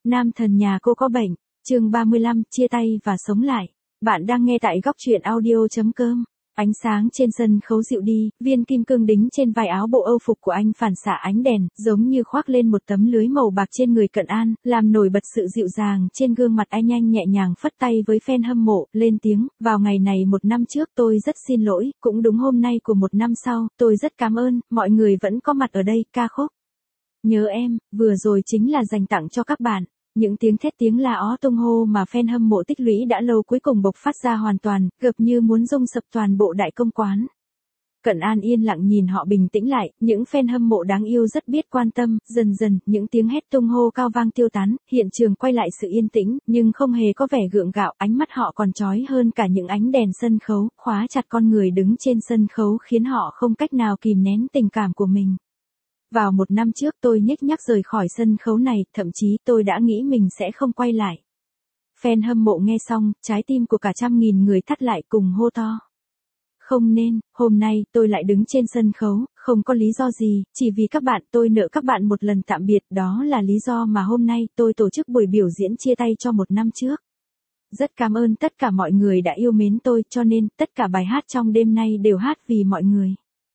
Nam thần nhà cô có bệnh, chương 35, chia tay và sống lại. Bạn đang nghe tại góc truyện audio.com. Ánh sáng trên sân khấu dịu đi, viên kim cương đính trên vai áo bộ Âu phục của anh phản xạ ánh đèn, giống như khoác lên một tấm lưới màu bạc trên người Cận An, làm nổi bật sự dịu dàng trên gương mặt anh. Anh nhẹ nhàng phất tay với fan hâm mộ, lên tiếng, vào ngày này một năm trước tôi rất xin lỗi, cũng đúng hôm nay của một năm sau, tôi rất cảm ơn, mọi người vẫn có mặt ở đây, ca khúc Nhớ Em, vừa rồi chính là dành tặng cho các bạn. Những tiếng thét tiếng la ó tung hô mà fan hâm mộ tích lũy đã lâu cuối cùng bộc phát ra hoàn toàn, gập như muốn rung sập toàn bộ đại công quán. Cận An yên lặng nhìn họ bình tĩnh lại, những fan hâm mộ đáng yêu rất biết quan tâm, dần dần, những tiếng hét tung hô cao vang tiêu tán, hiện trường quay lại sự yên tĩnh, nhưng không hề có vẻ gượng gạo, ánh mắt họ còn chói hơn cả những ánh đèn sân khấu, khóa chặt con người đứng trên sân khấu khiến họ không cách nào kìm nén tình cảm của mình. Vào một năm trước tôi nhếch nhác rời khỏi sân khấu này, thậm chí tôi đã nghĩ mình sẽ không quay lại. Fan hâm mộ nghe xong, trái tim của cả trăm nghìn người thắt lại cùng hô to. Không nên, hôm nay tôi lại đứng trên sân khấu, không có lý do gì, chỉ vì các bạn, tôi nợ các bạn một lần tạm biệt, đó là lý do mà hôm nay tôi tổ chức buổi biểu diễn chia tay cho một năm trước. Rất cảm ơn tất cả mọi người đã yêu mến tôi, cho nên tất cả bài hát trong đêm nay đều hát vì mọi người.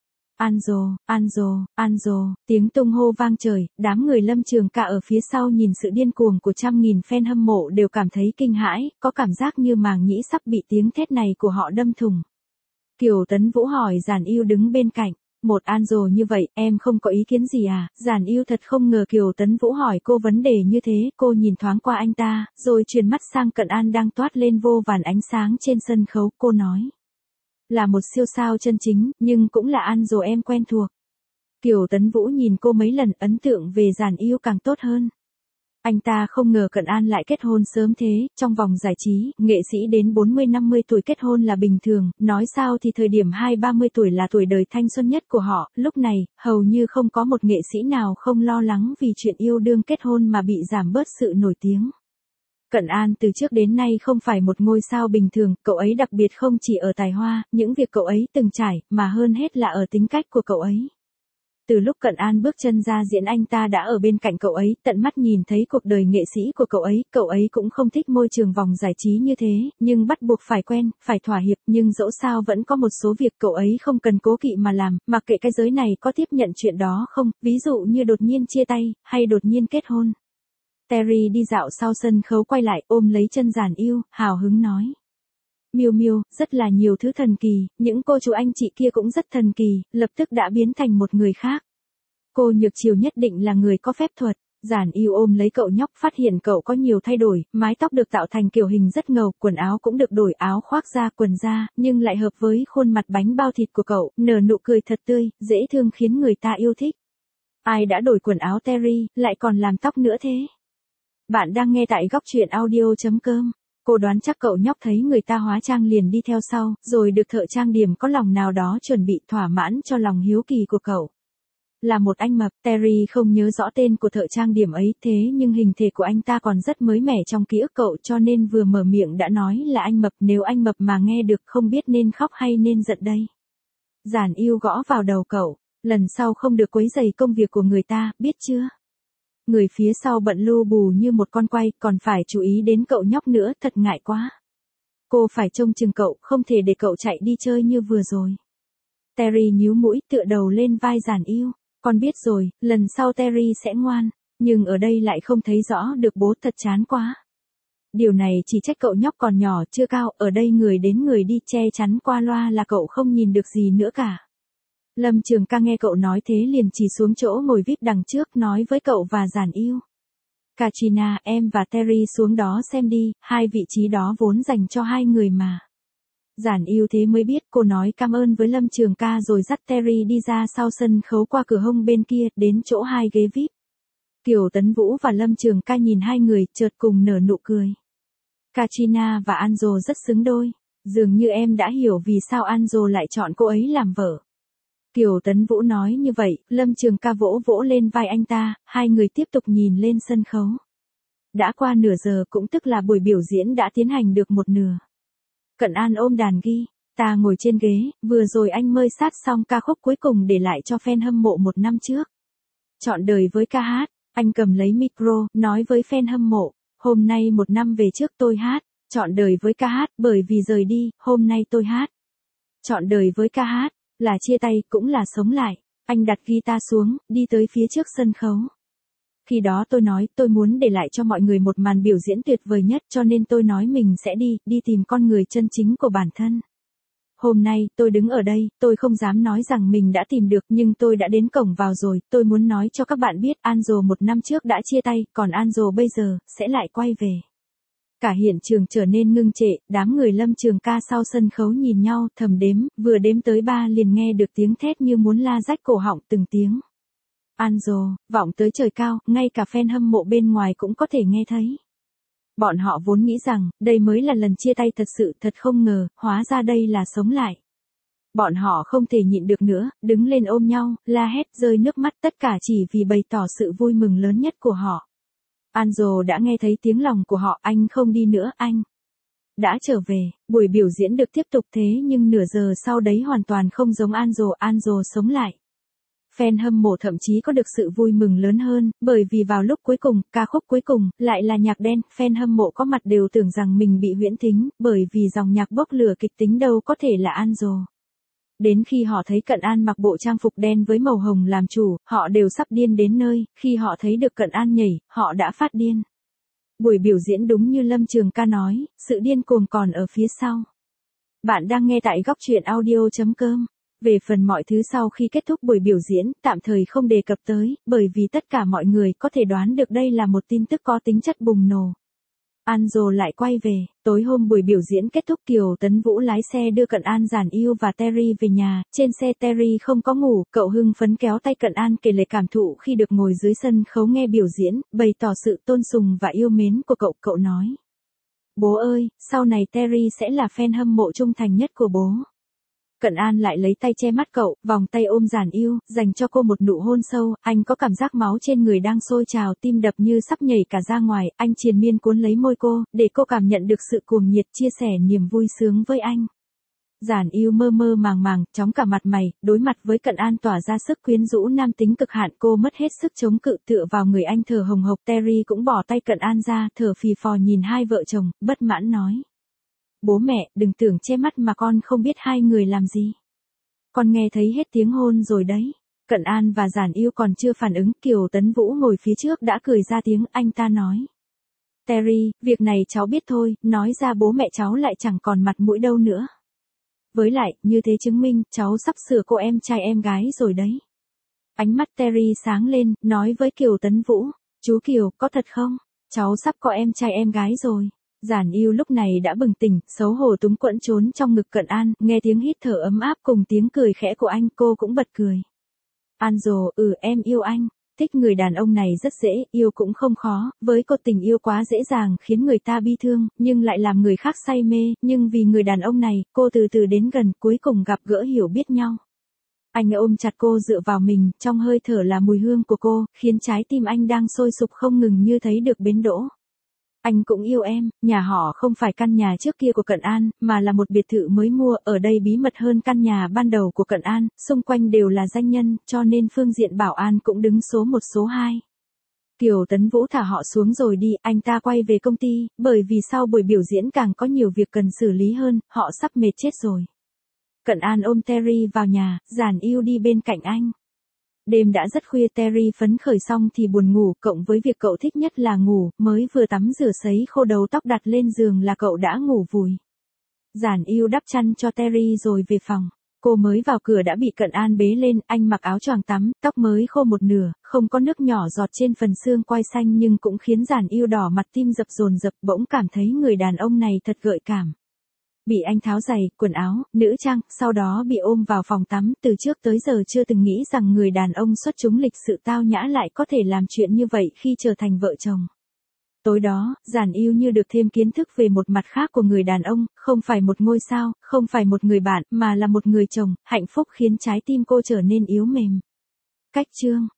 Anzo, Anzo, Anzo, tiếng tung hô vang trời, đám người Lâm Trường Ca ở phía sau nhìn sự điên cuồng của trăm nghìn fan hâm mộ đều cảm thấy kinh hãi, có cảm giác như màng nhĩ sắp bị tiếng thét này của họ đâm thủng. Kiều Tấn Vũ hỏi Giản Yêu đứng bên cạnh, một Anzo như vậy, em không có ý kiến gì à? Giản Yêu thật không ngờ Kiều Tấn Vũ hỏi cô vấn đề như thế, cô nhìn thoáng qua anh ta, rồi chuyển mắt sang Cận An đang toát lên vô vàn ánh sáng trên sân khấu, cô nói. Là một siêu sao chân chính, nhưng cũng là Anzo em quen thuộc. Kiều Tấn Vũ nhìn cô mấy lần, ấn tượng về Giản Yêu càng tốt hơn. Anh ta không ngờ Cận An lại kết hôn sớm thế, trong vòng giải trí, nghệ sĩ đến 40-50 tuổi kết hôn là bình thường, nói sao thì thời điểm 20-30 tuổi là tuổi đời thanh xuân nhất của họ, lúc này, hầu như không có một nghệ sĩ nào không lo lắng vì chuyện yêu đương kết hôn mà bị giảm bớt sự nổi tiếng. Cận An từ trước đến nay không phải một ngôi sao bình thường, cậu ấy đặc biệt không chỉ ở tài hoa, những việc cậu ấy từng trải, mà hơn hết là ở tính cách của cậu ấy. Từ lúc Cận An bước chân ra diễn anh ta đã ở bên cạnh cậu ấy, tận mắt nhìn thấy cuộc đời nghệ sĩ của cậu ấy cũng không thích môi trường vòng giải trí như thế, nhưng bắt buộc phải quen, phải thỏa hiệp, nhưng dẫu sao vẫn có một số việc cậu ấy không cần cố kỵ mà làm, mặc kệ cái giới này có tiếp nhận chuyện đó không, ví dụ như đột nhiên chia tay, hay đột nhiên kết hôn. Terry đi dạo sau sân khấu quay lại ôm lấy chân Giản Yêu, hào hứng nói. Miêu Miêu, rất là nhiều thứ thần kỳ, những cô chú anh chị kia cũng rất thần kỳ, lập tức đã biến thành một người khác. Cô Nhược Triều nhất định là người có phép thuật. Giản Yêu ôm lấy cậu nhóc, phát hiện cậu có nhiều thay đổi, mái tóc được tạo thành kiểu hình rất ngầu, quần áo cũng được đổi, áo khoác da, quần da, nhưng lại hợp với khuôn mặt bánh bao thịt của cậu, nở nụ cười thật tươi, dễ thương khiến người ta yêu thích. Ai đã đổi quần áo Terry, lại còn làm tóc nữa thế? Bạn đang nghe tại góc truyện audio.com. Cô đoán chắc cậu nhóc thấy người ta hóa trang liền đi theo sau, rồi được thợ trang điểm có lòng nào đó chuẩn bị thỏa mãn cho lòng hiếu kỳ của cậu. Là một anh mập, Terry không nhớ rõ tên của thợ trang điểm ấy, thế nhưng hình thể của anh ta còn rất mới mẻ trong ký ức cậu, cho nên vừa mở miệng đã nói là anh mập, nếu anh mập mà nghe được không biết nên khóc hay nên giận đây. Giản Yêu gõ vào đầu cậu, lần sau không được quấy rầy công việc của người ta, biết chưa? Người phía sau bận lu bù như một con quay, còn phải chú ý đến cậu nhóc nữa, thật ngại quá. Cô phải trông chừng cậu, không thể để cậu chạy đi chơi như vừa rồi. Terry nhíu mũi, tựa đầu lên vai Giản Yêu. Con biết rồi, lần sau Terry sẽ ngoan, nhưng ở đây lại không thấy rõ được bố, thật chán quá. Điều này chỉ trách cậu nhóc còn nhỏ, chưa cao, ở đây người đến người đi, che chắn qua loa là cậu không nhìn được gì nữa cả. Lâm Trường Ca nghe cậu nói thế liền chỉ xuống chỗ ngồi VIP đằng trước, nói với cậu và Giản Yêu. Katrina, em và Terry xuống đó xem đi, hai vị trí đó vốn dành cho hai người mà. Giản Yêu thế mới biết, cô nói cảm ơn với Lâm Trường Ca rồi dắt Terry đi ra sau sân khấu qua cửa hông bên kia, đến chỗ hai ghế VIP. Kiều Tấn Vũ và Lâm Trường Ca nhìn hai người, chợt cùng nở nụ cười. Katrina và Anzo rất xứng đôi, dường như em đã hiểu vì sao Anzo lại chọn cô ấy làm vợ. Kiều Tấn Vũ nói như vậy, Lâm Trường Ca vỗ vỗ lên vai anh ta, hai người tiếp tục nhìn lên sân khấu. Đã qua nửa giờ, cũng tức là buổi biểu diễn đã tiến hành được một nửa. Cận An ôm đàn ghi, ta ngồi trên ghế, vừa rồi anh mơi sát xong ca khúc cuối cùng để lại cho fan hâm mộ một năm trước. Trọn đời với ca hát, Anh cầm lấy micro, nói với fan hâm mộ, hôm nay 1 năm về trước tôi hát, trọn đời với ca hát, bởi vì rời đi, hôm nay tôi hát. Trọn đời với ca hát, là chia tay, cũng là sống lại. Anh đặt guitar xuống, đi tới phía trước sân khấu. Khi đó tôi nói, tôi muốn để lại cho mọi người một màn biểu diễn tuyệt vời nhất, cho nên tôi nói mình sẽ đi tìm con người chân chính của bản thân. Hôm nay, tôi đứng ở đây, tôi không dám nói rằng mình đã tìm được, nhưng tôi đã đến cổng vào rồi, tôi muốn nói cho các bạn biết, Angel 1 năm trước đã chia tay, còn Angel bây giờ, sẽ lại quay về. Cả hiện trường trở nên ngưng trệ, đám người Lâm Trường Ca sau sân khấu nhìn nhau, thầm đếm, vừa đếm tới 3 liền nghe được tiếng thét như muốn la rách cổ họng từng tiếng. Angel, vọng tới trời cao, ngay cả fan hâm mộ bên ngoài cũng có thể nghe thấy. Bọn họ vốn nghĩ rằng, đây mới là lần chia tay thật sự, thật không ngờ, hóa ra đây là sống lại. Bọn họ không thể nhịn được nữa, đứng lên ôm nhau, la hét, rơi nước mắt, tất cả chỉ vì bày tỏ sự vui mừng lớn nhất của họ. Angel đã nghe thấy tiếng lòng của họ, anh không đi nữa, anh đã trở về. Buổi biểu diễn được tiếp tục thế nhưng nửa giờ sau đấy hoàn toàn không giống Angel sống lại. Fan hâm mộ thậm chí có được sự vui mừng lớn hơn, bởi vì vào lúc cuối cùng, ca khúc cuối cùng, lại là nhạc đen, fan hâm mộ có mặt đều tưởng rằng mình bị huyễn thính, bởi vì dòng nhạc bốc lửa kịch tính đâu có thể là Angel. Đến khi họ thấy Cận An mặc bộ trang phục đen với màu hồng làm chủ, họ đều sắp điên đến nơi, khi họ thấy được Cận An nhảy, họ đã phát điên. Buổi biểu diễn đúng như Lâm Trường Ca nói, sự điên cuồng còn ở phía sau. Bạn đang nghe tại góc truyện audio.com. Về phần mọi thứ sau khi kết thúc buổi biểu diễn, tạm thời không đề cập tới, bởi vì tất cả mọi người có thể đoán được đây là một tin tức có tính chất bùng nổ. Angel lại quay về, tối hôm buổi biểu diễn kết thúc Kiều Tấn Vũ lái xe đưa Cận An, Giản Yêu và Terry về nhà, trên xe Terry không có ngủ, cậu hưng phấn kéo tay Cận An kể lại cảm thụ khi được ngồi dưới sân khấu nghe biểu diễn, bày tỏ sự tôn sùng và yêu mến của cậu nói. Bố ơi, sau này Terry sẽ là fan hâm mộ trung thành nhất của bố. Cận An lại lấy tay che mắt cậu, vòng tay ôm Giản Yêu, dành cho cô một nụ hôn sâu, anh có cảm giác máu trên người đang sôi trào, tim đập như sắp nhảy cả ra ngoài, anh triền miên cuốn lấy môi cô, để cô cảm nhận được sự cuồng nhiệt, chia sẻ niềm vui sướng với anh. Giản Yêu mơ mơ màng màng, chóng cả mặt mày, đối mặt với Cận An tỏa ra sức quyến rũ nam tính cực hạn, cô mất hết sức chống cự, tựa vào người anh thở hồng hộc. Terry cũng bỏ tay Cận An ra, thở phì phò nhìn hai vợ chồng, bất mãn nói. Bố mẹ, đừng tưởng che mắt mà con không biết hai người làm gì. Con nghe thấy hết tiếng hôn rồi đấy. Cận An và Giản Yêu còn chưa phản ứng, Kiều Tấn Vũ ngồi phía trước đã cười ra tiếng, anh ta nói. Terry, việc này cháu biết thôi, nói ra bố mẹ cháu lại chẳng còn mặt mũi đâu nữa. Với lại, như thế chứng minh, cháu sắp sửa cô em trai em gái rồi đấy. Ánh mắt Terry sáng lên, nói với Kiều Tấn Vũ. Chú Kiều, có thật không? Cháu sắp có em trai em gái rồi. Giản Yêu lúc này đã bừng tỉnh, xấu hổ túng quẫn trốn trong ngực Cận An, nghe tiếng hít thở ấm áp cùng tiếng cười khẽ của anh, cô cũng bật cười. Angel, em yêu anh, thích người đàn ông này rất dễ, yêu cũng không khó, với cô tình yêu quá dễ dàng khiến người ta bi thương, nhưng lại làm người khác say mê, nhưng vì người đàn ông này, cô từ từ đến gần, cuối cùng gặp gỡ hiểu biết nhau. Anh ôm chặt cô dựa vào mình, trong hơi thở là mùi hương của cô, khiến trái tim anh đang sôi sục không ngừng như thấy được bến đỗ. Anh cũng yêu em, nhà họ không phải căn nhà trước kia của Cận An, mà là một biệt thự mới mua, ở đây bí mật hơn căn nhà ban đầu của Cận An, xung quanh đều là danh nhân, cho nên phương diện bảo an cũng đứng số 1 số 2. Kiều Tấn Vũ thả họ xuống rồi đi, anh ta quay về công ty, bởi vì sau buổi biểu diễn càng có nhiều việc cần xử lý hơn, họ sắp mệt chết rồi. Cận An ôm Terry vào nhà, Giản Yêu đi bên cạnh anh. Đêm đã rất khuya, Terry phấn khởi xong thì buồn ngủ, cộng với việc cậu thích nhất là ngủ, mới vừa tắm rửa sấy khô đầu tóc đặt lên giường là cậu đã ngủ vùi. Giản Yêu đắp chăn cho Terry rồi về phòng. Cô mới vào cửa đã bị Cận An bế lên, anh mặc áo choàng tắm, tóc mới khô một nửa, không có nước nhỏ giọt trên phần xương quai xanh nhưng cũng khiến Giản Yêu đỏ mặt, tim dập dồn dập, bỗng cảm thấy người đàn ông này thật gợi cảm. Bị anh tháo giày, quần áo, nữ trang, sau đó bị ôm vào phòng tắm, từ trước tới giờ chưa từng nghĩ rằng người đàn ông xuất chúng lịch sự tao nhã lại có thể làm chuyện như vậy khi trở thành vợ chồng. Tối đó, Giản Yêu như được thêm kiến thức về một mặt khác của người đàn ông, không phải một ngôi sao, không phải một người bạn, mà là một người chồng, hạnh phúc khiến trái tim cô trở nên yếu mềm. Cách chương